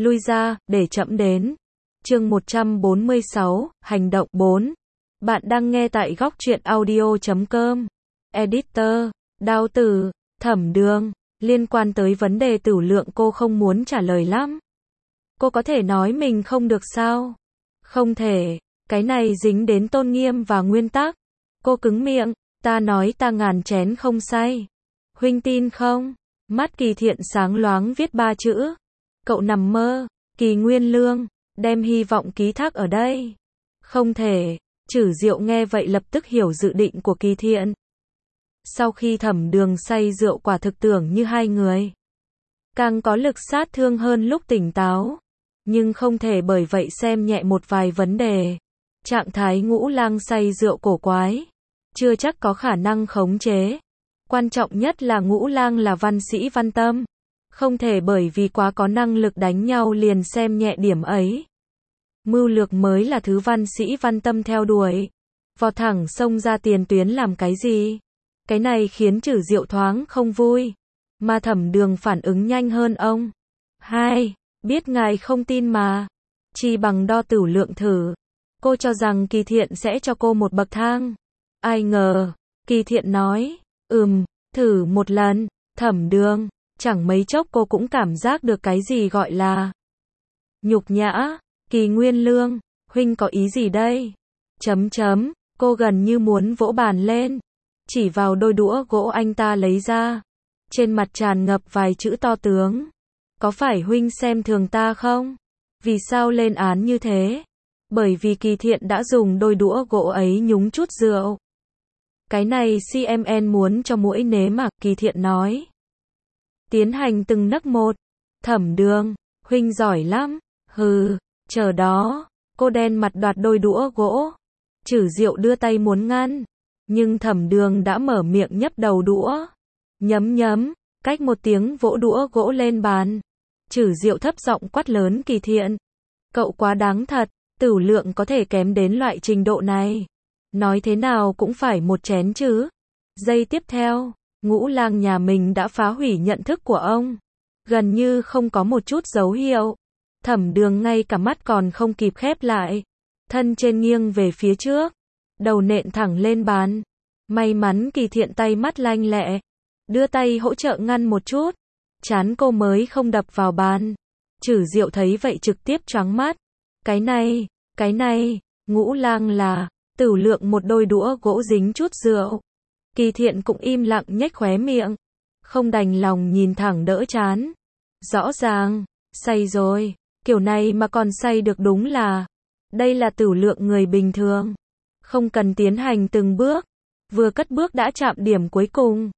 lui ra, để trẫm đến. Chương 146, hành động 4. Bạn đang nghe tại góc truyện audio.com. Editor, Đao Tử, Thẩm Đường, liên quan tới vấn đề tửu lượng cô không muốn trả lời lắm. Cô có thể nói mình không được sao? Không thể, cái này dính đến tôn nghiêm và nguyên tắc. Cô cứng miệng, ta nói ta ngàn chén không say. Huynh tin không? Mắt Kỳ Thiện sáng loáng viết 3 chữ. Cậu nằm mơ, Kỳ Nguyên Lương, đem hy vọng ký thác ở đây. Không thể, Trử Diệu nghe vậy lập tức hiểu dự định của Kỳ Thiện. Sau khi Thẩm Đường say rượu quả thực tưởng như hai người. Càng có lực sát thương hơn lúc tỉnh táo. Nhưng không thể bởi vậy xem nhẹ một vài vấn đề. Trạng thái Ngũ Lang say rượu cổ quái. Chưa chắc có khả năng khống chế. Quan trọng nhất là Ngũ Lang là văn sĩ văn tâm. Không thể bởi vì quá có năng lực đánh nhau liền xem nhẹ điểm ấy. Mưu lược mới là thứ văn sĩ văn tâm theo đuổi. Vọt thẳng xông ra tiền tuyến làm cái gì? Cái này khiến Trử Diệu thoáng không vui. Mà Thẩm Đường phản ứng nhanh hơn ông. Hai, biết ngài không tin mà. Chỉ bằng đo tửu lượng thử. Cô cho rằng Kỳ Thiện sẽ cho cô một bậc thang. Ai ngờ, Kỳ Thiện nói, thử một lần. Thẩm Đường, chẳng mấy chốc cô cũng cảm giác được cái gì gọi là nhục nhã. Kỳ Nguyên Lương, huynh có ý gì đây? Cô gần như muốn vỗ bàn lên. Chỉ vào đôi đũa gỗ anh ta lấy ra. Trên mặt tràn ngập vài chữ to tướng. Có phải huynh xem thường ta không? Vì sao lên án như thế? Bởi vì Kỳ Thiện đã dùng đôi đũa gỗ ấy nhúng chút rượu. Cái này CMN muốn cho muỗi nếm mà, Kỳ Thiện nói. Tiến hành từng nấc một. Thẩm Đường, huynh giỏi lắm. Hừ, chờ đó. Cô đen mặt đoạt đôi đũa gỗ. Trử Diệu đưa tay muốn ngăn. Nhưng Thẩm Đường đã mở miệng nhấp đầu đũa. Nhấm, cách một tiếng vỗ đũa gỗ lên bàn. Trử Diệu thấp giọng quát lớn Kỳ Thiện. Cậu quá đáng thật, tửu lượng có thể kém đến loại trình độ này. Nói thế nào cũng phải một chén chứ. Giây tiếp theo, Ngũ Lang nhà mình đã phá hủy nhận thức của ông. Gần như không có một chút dấu hiệu. Thẩm Đường ngay cả mắt còn không kịp khép lại. Thân trên nghiêng về phía trước. Đầu nện thẳng lên bàn. May mắn Kỳ Thiện tay mắt lanh lẹ. Đưa tay hỗ trợ ngăn một chút. Trán cô mới không đập vào bàn. Trử Diệu thấy vậy trực tiếp choáng mắt. Cái này, Ngũ Lang là, tửu lượng một đôi đũa gỗ dính chút rượu. Kỳ Thiện cũng im lặng nhếch khóe miệng. Không đành lòng nhìn thẳng đỡ trán. Rõ ràng, say rồi. Kiểu này mà còn say được đúng là. Đây là tửu lượng người bình thường. Không cần tiến hành từng bước. Vừa cất bước đã chạm điểm cuối cùng.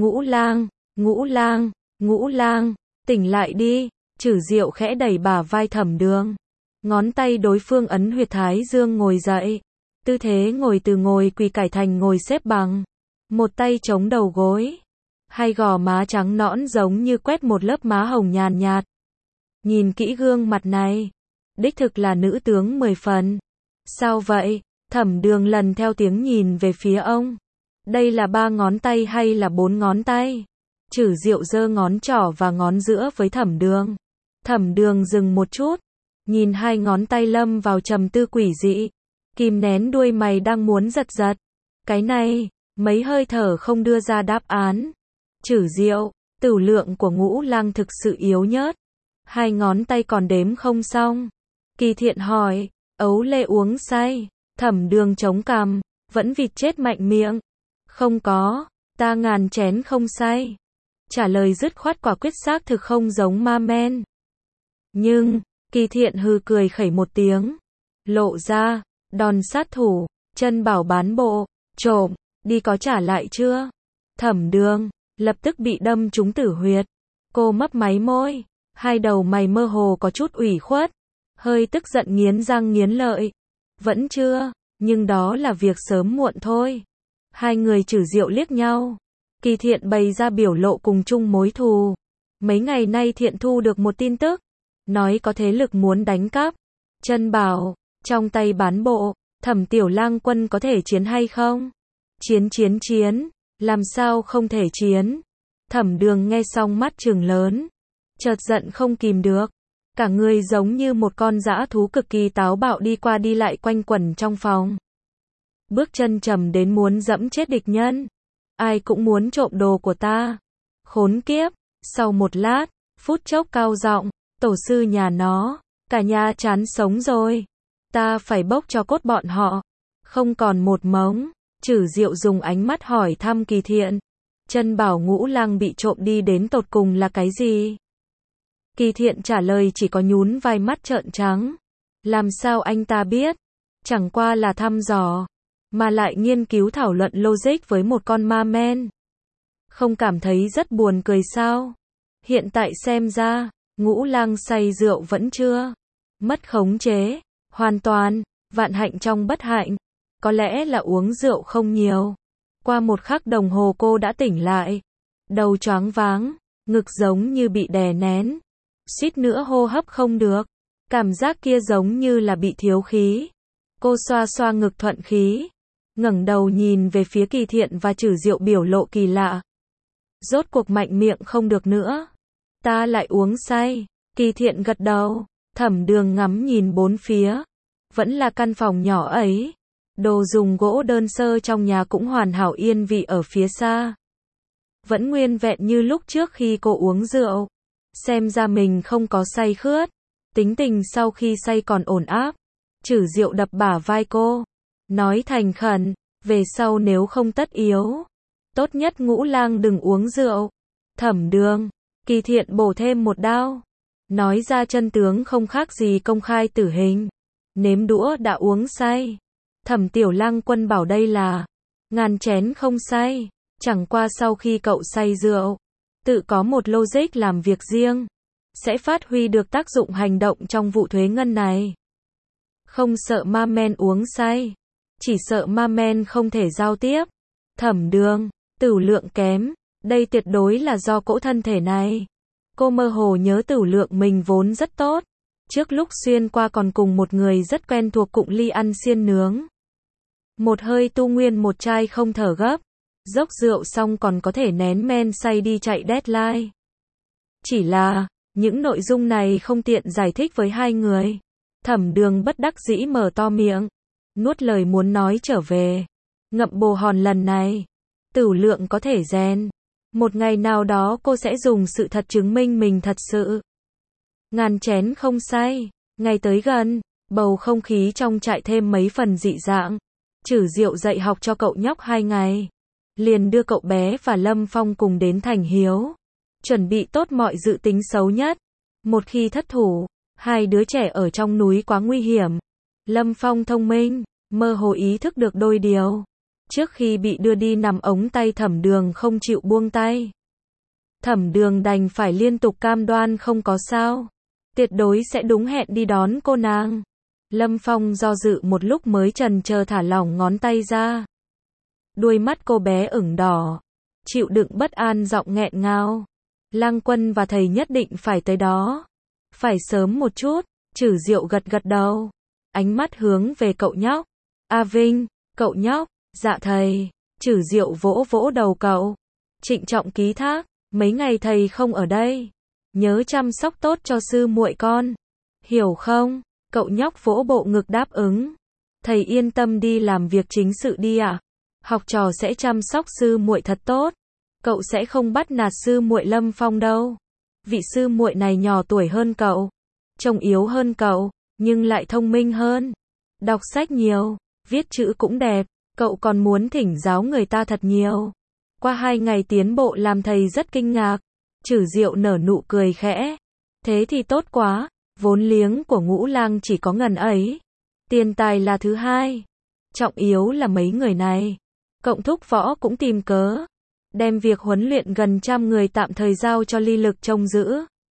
Ngũ Lang, tỉnh lại đi. Trử Diệu khẽ đẩy bả vai Thẩm Đường. Ngón tay đối phương ấn huyệt thái dương ngồi dậy. Tư thế ngồi từ ngồi quỳ cải thành ngồi xếp bằng. Một tay chống đầu gối. Hai gò má trắng nõn giống như quét một lớp má hồng nhàn nhạt. Nhìn kỹ gương mặt này. Đích thực là nữ tướng 10 phần. Sao vậy? Thẩm Đường lần theo tiếng nhìn về phía ông. Đây là 3 ngón tay hay là 4 ngón tay? Trử Diệu giơ ngón trỏ và ngón giữa với Thẩm Đường. Thẩm Đường dừng một chút. Nhìn 2 ngón tay lâm vào trầm tư quỷ dị. Kìm nén đuôi mày đang muốn giật. Cái này, mấy hơi thở không đưa ra đáp án. Trử Diệu, tửu lượng của Ngũ Lang thực sự yếu nhớt. 2 ngón tay còn đếm không xong. Kỳ Thiện hỏi, ấu lê uống say. Thẩm Đường chống cằm, vẫn vịt chết mạnh miệng. Không có, ta ngàn chén không say. Trả lời dứt khoát quả quyết xác thực không giống ma men. Nhưng, Kỳ Thiện hừ cười khẩy một tiếng. Lộ ra, đòn sát thủ, chân bảo bán bộ, trộm, đi có trả lại chưa? Thẩm Đường, lập tức bị đâm trúng tử huyệt. Cô mấp máy môi, hai đầu mày mơ hồ có chút ủy khuất. Hơi tức giận nghiến răng nghiến lợi. Vẫn chưa, nhưng đó là việc sớm muộn thôi. Hai người Trử Diệu liếc nhau. Kỳ Thiện bày ra biểu lộ cùng chung mối thù. Mấy ngày nay Thiện thu được một tin tức. Nói có thế lực muốn đánh cắp. Chân bảo, trong tay bán bộ, Thẩm Tiểu Lang quân có thể chiến hay không? Chiến. Làm sao không thể chiến? Thẩm Đường nghe xong mắt trừng lớn. Chợt giận không kìm được. Cả người giống như một con dã thú cực kỳ táo bạo đi qua đi lại quanh quẩn trong phòng. Bước chân trầm đến muốn dẫm chết địch nhân. Ai cũng muốn trộm đồ của ta. Khốn kiếp. Sau một lát, phút chốc cao giọng, tổ sư nhà nó, cả nhà chán sống rồi. Ta phải bốc cho cốt bọn họ. Không còn một mống. Chử Diệu dùng ánh mắt hỏi thăm Kỳ Thiện. Chân bảo Ngũ Lang bị trộm đi đến tột cùng là cái gì? Kỳ Thiện trả lời chỉ có nhún vai mắt trợn trắng. Làm sao anh ta biết? Chẳng qua là thăm dò, mà lại nghiên cứu thảo luận logic với một con ma men. Không cảm thấy rất buồn cười sao? Hiện tại xem ra, Ngũ Lang say rượu vẫn chưa mất khống chế, hoàn toàn, vạn hạnh trong bất hạnh. Có lẽ là uống rượu không nhiều. Qua một khắc đồng hồ cô đã tỉnh lại. Đầu choáng váng, ngực giống như bị đè nén. Suýt nữa hô hấp không được. Cảm giác kia giống như là bị thiếu khí. Cô xoa xoa ngực thuận khí. Ngẩng đầu nhìn về phía Kỳ Thiện và Chử Diệu biểu lộ kỳ lạ. Rốt cuộc mạnh miệng không được nữa. Ta lại uống say. Kỳ Thiện gật đầu. Thẩm Đường ngắm nhìn bốn phía. Vẫn là căn phòng nhỏ ấy. Đồ dùng gỗ đơn sơ trong nhà cũng hoàn hảo yên vị ở phía xa. Vẫn nguyên vẹn như lúc trước khi cô uống rượu. Xem ra mình không có say khướt. Tính tình sau khi say còn ổn áp. Chử Diệu đập bả vai cô. Nói thành khẩn, về sau nếu không tất yếu. Tốt nhất Ngũ Lang đừng uống rượu. Thẩm Đường, Kỳ Thiện bổ thêm một đao. Nói ra chân tướng không khác gì công khai tử hình. Nếm đũa đã uống say. Thẩm Tiểu Lang Quân bảo đây là ngàn chén không say. Chẳng qua sau khi cậu say rượu, tự có một logic làm việc riêng. Sẽ phát huy được tác dụng hành động trong vụ thuế ngân này. Không sợ ma men uống say. Chỉ sợ ma men không thể giao tiếp. Thẩm Đường, tửu lượng kém. Đây tuyệt đối là do cỗ thân thể này. Cô mơ hồ nhớ tửu lượng mình vốn rất tốt. Trước lúc xuyên qua còn cùng một người rất quen thuộc cụng ly ăn xiên nướng. Một hơi tu nguyên một chai không thở gấp. Dốc rượu xong còn có thể nén men say đi chạy deadline. Chỉ là, những nội dung này không tiện giải thích với hai người. Thẩm Đường bất đắc dĩ mở to miệng. Nuốt lời muốn nói trở về. Ngậm bồ hòn lần này. Tửu lượng có thể rèn. Một ngày nào đó cô sẽ dùng sự thật chứng minh mình thật sự. Ngàn chén không say. Ngày tới gần, bầu không khí trong trại thêm mấy phần dị dạng. Chử Diệu dạy học cho cậu nhóc 2 ngày. Liền đưa cậu bé và Lâm Phong cùng đến Thành Hiếu. Chuẩn bị tốt mọi dự tính xấu nhất. Một khi thất thủ, hai đứa trẻ ở trong núi quá nguy hiểm. Lâm Phong thông minh, mơ hồ ý thức được đôi điều. Trước khi bị đưa đi nằm ống tay Thẩm Đường không chịu buông tay. Thẩm Đường đành phải liên tục cam đoan không có sao. Tuyệt đối sẽ đúng hẹn đi đón cô nàng. Lâm Phong do dự một lúc mới chần chờ thả lỏng ngón tay ra. Đuôi mắt cô bé ửng đỏ. Chịu đựng bất an giọng nghẹn ngào. Lang Quân và thầy nhất định phải tới đó. Phải sớm một chút. Chử Diệu gật gật đầu. Ánh mắt hướng về cậu nhóc. A Vinh, cậu nhóc. Dạ thầy. Chử Diệu vỗ vỗ đầu cậu. Trịnh trọng ký thác. Mấy ngày thầy không ở đây. Nhớ chăm sóc tốt cho sư muội con. Hiểu không? Cậu nhóc vỗ bộ ngực đáp ứng. Thầy yên tâm đi làm việc chính sự đi ạ. Học trò sẽ chăm sóc sư muội thật tốt. Cậu sẽ không bắt nạt sư muội Lâm Phong đâu. Vị sư muội này nhỏ tuổi hơn cậu. Trông yếu hơn cậu, nhưng lại thông minh hơn. Đọc sách nhiều, viết chữ cũng đẹp. Cậu còn muốn thỉnh giáo người ta thật nhiều. Qua 2 ngày tiến bộ làm thầy rất kinh ngạc. Chử Diệu nở nụ cười khẽ. Thế thì tốt quá. Vốn liếng của Ngũ Lang chỉ có ngần ấy. Tiền tài là thứ hai. Trọng yếu là mấy người này. Cộng thúc võ cũng tìm cớ. Đem việc huấn luyện gần 100 người tạm thời giao cho Ly Lực trông giữ.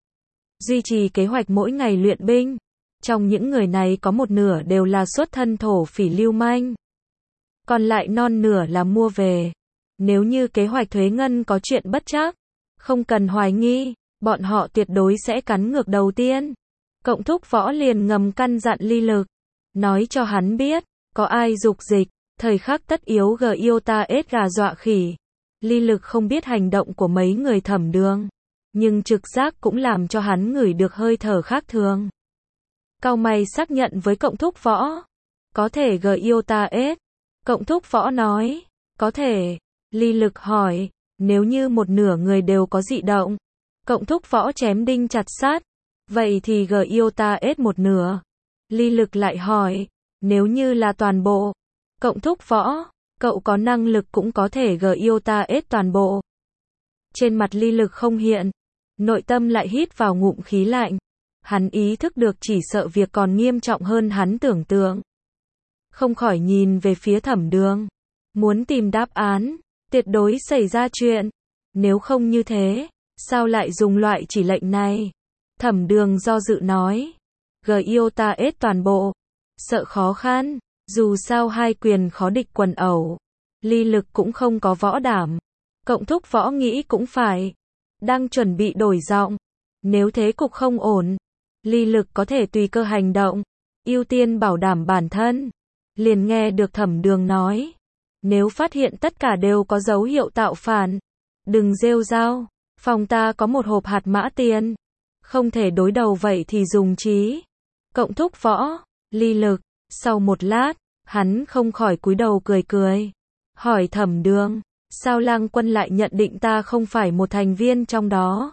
Duy trì kế hoạch mỗi ngày luyện binh. Trong những người này có một nửa đều là xuất thân thổ phỉ lưu manh. Còn lại non nửa là mua về. Nếu như kế hoạch thuế ngân có chuyện bất trắc, không cần hoài nghi, bọn họ tuyệt đối sẽ cắn ngược đầu tiên. Cộng thúc võ liền ngầm căn dặn Ly Lực. Nói cho hắn biết, có ai dục dịch, thời khắc tất yếu yêu ta ết gà dọa khỉ. Ly Lực không biết hành động của mấy người Thẩm Đường. nhưng trực giác cũng làm cho hắn ngửi được hơi thở khác thường. Cau mày xác nhận với cộng thúc võ. Có thể gờ yêu ta ết. Cộng thúc võ nói. Có thể. Ly Lực hỏi. Nếu như một nửa người đều có dị động. Cộng thúc võ chém đinh chặt sát. Vậy thì gờ yêu ta ết một nửa. Ly Lực lại hỏi. Nếu như là toàn bộ. Cộng thúc võ. Cậu có năng lực cũng có thể gờ yêu ta ết toàn bộ. Trên mặt Ly Lực không hiện. Nội tâm lại hít vào ngụm khí lạnh. Hắn ý thức được chỉ sợ việc còn nghiêm trọng hơn hắn tưởng tượng. Không khỏi nhìn về phía Thẩm Đường. Muốn tìm đáp án. Tuyệt đối xảy ra chuyện. Nếu không như thế, sao lại dùng loại chỉ lệnh này? Thẩm Đường do dự nói. Gờ yêu ta ết toàn bộ. Sợ khó khăn. Dù sao hai quyền khó địch quần ẩu. Ly Lực cũng không có võ đảm. Cộng thúc võ nghĩ cũng phải. Đang chuẩn bị đổi giọng. Nếu thế cục không ổn. Ly Lực có thể tùy cơ hành động. Ưu tiên bảo đảm bản thân. Liền nghe được Thẩm Đường nói. Nếu phát hiện tất cả đều có dấu hiệu tạo phản. Đừng rêu rao. Phòng ta có một hộp hạt mã tiền. Không thể đối đầu vậy thì dùng trí. Cộng thúc võ. Ly Lực. Sau một lát, hắn không khỏi cúi đầu cười cười. Hỏi Thẩm Đường. Sao Lang Quân lại nhận định ta không phải một thành viên trong đó?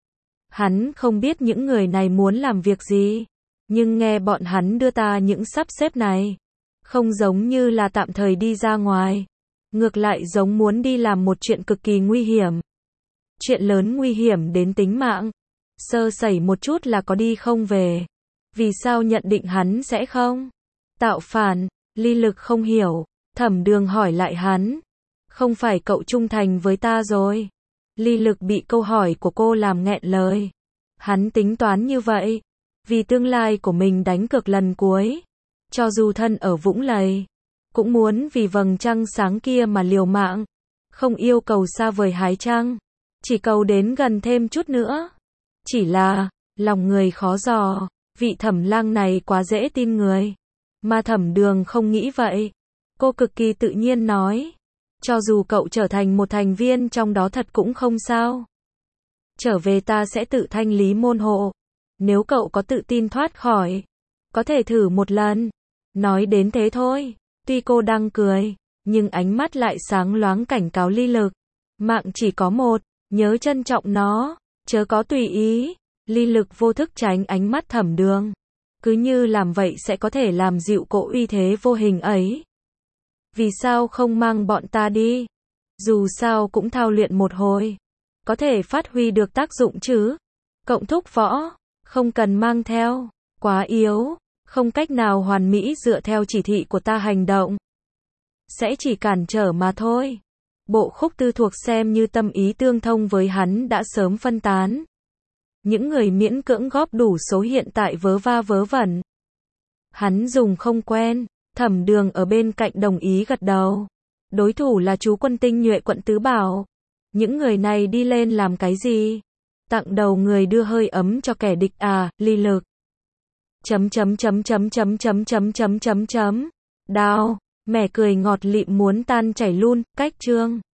Hắn không biết những người này muốn làm việc gì. Nhưng nghe bọn hắn đưa ta những sắp xếp này. Không giống như là tạm thời đi ra ngoài. Ngược lại giống muốn đi làm một chuyện cực kỳ nguy hiểm. Chuyện lớn nguy hiểm đến tính mạng. Sơ sẩy một chút là có đi không về. Vì sao nhận định hắn sẽ không tạo phản? Ly Lực không hiểu. Thẩm Đường hỏi lại hắn. Không phải cậu trung thành với ta rồi? Ly Lực bị câu hỏi của cô làm nghẹn lời. Hắn tính toán như vậy. Vì tương lai của mình đánh cược lần cuối. Cho dù thân ở vũng lầy. Cũng muốn vì vầng trăng sáng kia mà liều mạng. Không yêu cầu xa vời hái trăng. Chỉ cầu đến gần thêm chút nữa. Chỉ là, lòng người khó dò. Vị Thẩm Lang này quá dễ tin người. Mà Thẩm Đường không nghĩ vậy. Cô cực kỳ tự nhiên nói. Cho dù cậu trở thành một thành viên trong đó thật cũng không sao. Trở về ta sẽ tự thanh lý môn hộ. Nếu cậu có tự tin thoát khỏi. Có thể thử một lần. Nói đến thế thôi. Tuy cô đang cười. Nhưng ánh mắt lại sáng loáng cảnh cáo Ly Lực. Mạng chỉ có một. Nhớ trân trọng nó. Chớ có tùy ý. Ly Lực vô thức tránh ánh mắt Thẩm Đường. Cứ như làm vậy sẽ có thể làm dịu cỗ uy thế vô hình ấy. Vì sao không mang bọn ta đi? Dù sao cũng thao luyện một hồi. Có thể phát huy được tác dụng chứ? Cộng thúc võ. Không cần mang theo. Quá yếu. Không cách nào hoàn mỹ dựa theo chỉ thị của ta hành động. Sẽ chỉ cản trở mà thôi. Bộ khúc tư thuộc xem như tâm ý tương thông với hắn đã sớm phân tán. Những người miễn cưỡng góp đủ số hiện tại vớ va vớ vẩn. Hắn dùng không quen. Thẩm Đường ở bên cạnh đồng ý gật đầu. Đối thủ là chú quân tinh nhuệ quận Tứ Bảo. Những người này đi lên làm cái gì? Tặng đầu người đưa hơi ấm cho kẻ địch à? Ly Lực. Đao. Mẹ cười ngọt lịm muốn tan chảy luôn. Cách chương.